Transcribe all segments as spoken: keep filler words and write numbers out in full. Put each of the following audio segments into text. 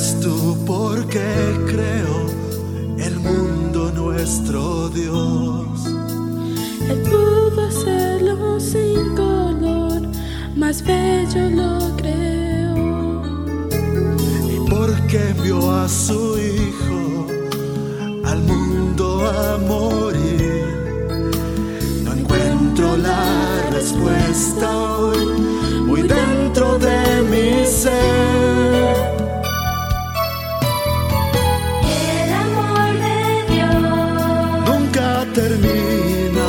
Eres tú porque creo el mundo nuestro Dios. Él pudo hacerlo sin color, más bello lo creó. Y porque envió a su Hijo al mundo a morir, no encuentro la respuesta hoy, muy dentro de mi ser. El amor de Dios Nunca termina.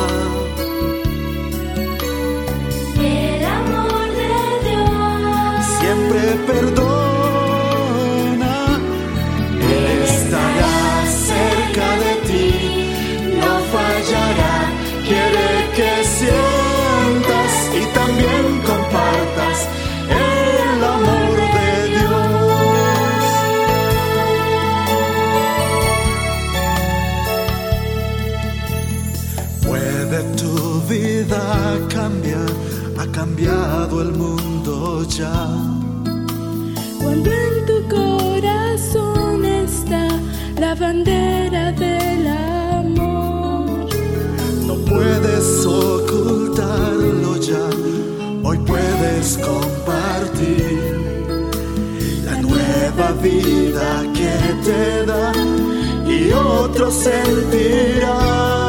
El amor de Dios Siempre perdona. Él estará cerca de ti, no fallará. Quiere que sientas y también compartas el amor de Dios. Puede tu vida cambiar, ha cambiado el mundo ya. Cuando en tu corazón está la bandera del amor, No puedes ocultarlo ya, hoy puedes compartir la nueva vida que te da y otros sentirán.